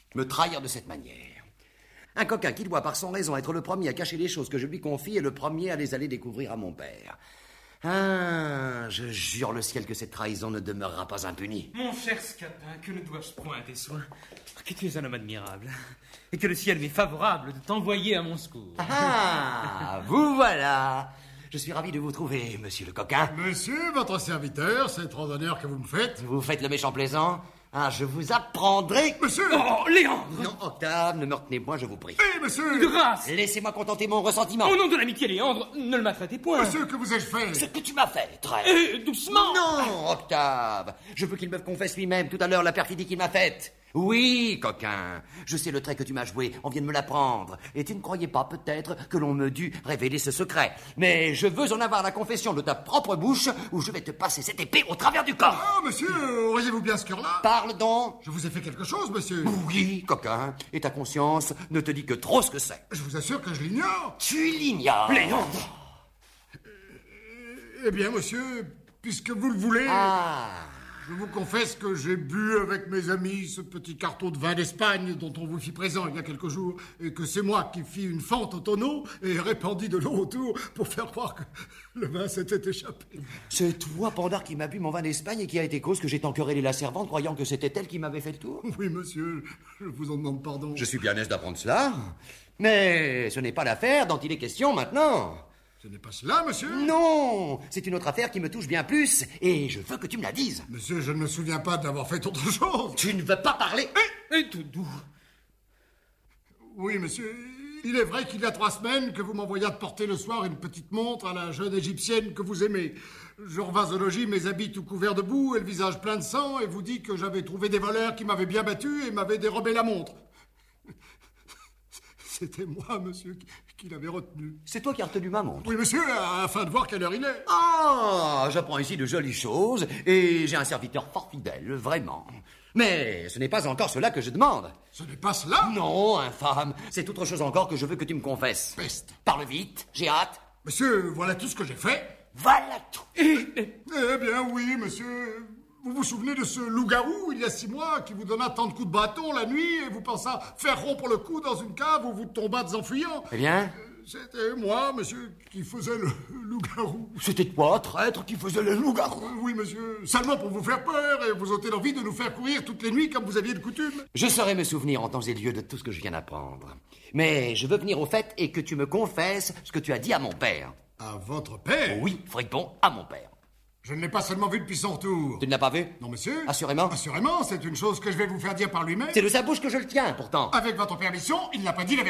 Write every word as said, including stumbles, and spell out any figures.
Me trahir de cette manière. Un coquin qui doit par son raison être le premier à cacher les choses que je lui confie et le premier à les aller découvrir à mon père. Ah, je jure le ciel que cette trahison ne demeurera pas impunie. Mon cher Scapin, que ne dois-je point à tes soins? Que tu es un homme admirable. Et que le ciel m'est favorable de t'envoyer à mon secours. Ah, vous voilà. Je suis ravi de vous trouver, monsieur le coquin. Monsieur, votre serviteur, c'est trop d'honneur que vous me faites. Vous faites le méchant plaisant. Ah, je vous apprendrai... Monsieur! Oh, Léandre! Non, Octave, ne me retenez point, je vous prie. Eh, monsieur! De grâce! Laissez-moi contenter mon ressentiment. Au nom de l'amitié, Léandre, ne le maltraitez point. Monsieur, que vous ai-je fait? Ce que tu m'as fait, très... Eh, doucement! Non, Octave. Je veux qu'il me confesse lui-même tout à l'heure la perfidie qu'il m'a faite. Oui, coquin. Je sais le trait que tu m'as joué. On vient de me l'apprendre. Et tu ne croyais pas, peut-être, que l'on me dût révéler ce secret. Mais je veux en avoir la confession de ta propre bouche, ou je vais te passer cette épée au travers du corps. Ah, monsieur, auriez-vous bien ce cœur-là? Parle donc. Je vous ai fait quelque chose, monsieur. Oui, coquin. Et ta conscience ne te dit que trop ce que c'est. Je vous assure que je l'ignore. Tu l'ignores. Léandre! Eh bien, monsieur, puisque vous le voulez... Ah. Je vous confesse que j'ai bu avec mes amis ce petit carton de vin d'Espagne dont on vous fit présent il y a quelques jours, et que c'est moi qui fis une fente au tonneau et répandis de l'eau autour pour faire croire que le vin s'était échappé. C'est toi, Pandore, qui m'a bu mon vin d'Espagne et qui a été cause que j'ai tant querellé la servante, croyant que c'était elle qui m'avait fait le tour. Oui, monsieur, je vous en demande pardon. Je suis bien aise d'apprendre cela, mais ce n'est pas l'affaire dont il est question maintenant. Ce n'est pas cela, monsieur? Non, c'est une autre affaire qui me touche bien plus, et je veux que tu me la dises. Monsieur, je ne me souviens pas d'avoir fait autre chose. Tu ne veux pas parler? Et tout doux. Oui, monsieur, il est vrai qu'il y a trois semaines que vous m'envoyâtes porter le soir une petite montre à la jeune égyptienne que vous aimez. Je revins au logis, mes habits tout couverts de boue et le visage plein de sang, et vous dis que j'avais trouvé des voleurs qui m'avaient bien battu et m'avaient dérobé la montre. C'était moi, monsieur, qui, qui l'avais retenu. C'est toi qui as retenu ma montre? Oui, monsieur, afin de voir quelle heure il est. Ah, j'apprends ici de jolies choses, et j'ai un serviteur fort fidèle, vraiment. Mais ce n'est pas encore cela que je demande. Ce n'est pas cela? Non, infâme, c'est autre chose encore que je veux que tu me confesses. Peste. Parle vite, j'ai hâte. Monsieur, voilà tout ce que j'ai fait. Voilà tout. Eh bien, oui, monsieur... Vous vous souvenez de ce loup-garou, il y a six mois, qui vous donna tant de coups de bâton la nuit et vous pensa faire rompre le cou dans une cave où vous tombâtes en fuyant? Eh bien? C'était moi, monsieur, qui faisais le loup-garou. C'était toi, traître, qui faisait le loup-garou? Oui, monsieur, seulement pour vous faire peur et vous ôter l'envie de nous faire courir toutes les nuits comme vous aviez de coutume. Je saurais me souvenir en temps et lieu de tout ce que je viens d'apprendre. Mais je veux venir au fait et que tu me confesses ce que tu as dit à mon père. À votre père? Oui, fripon, à mon père. Je ne l'ai pas seulement vu depuis son retour. Tu ne l'as pas vu? Non, monsieur. Assurément? Assurément, c'est une chose que je vais vous faire dire par lui-même. C'est de sa bouche que je le tiens, pourtant. Avec votre permission, il n'a pas dit la vérité.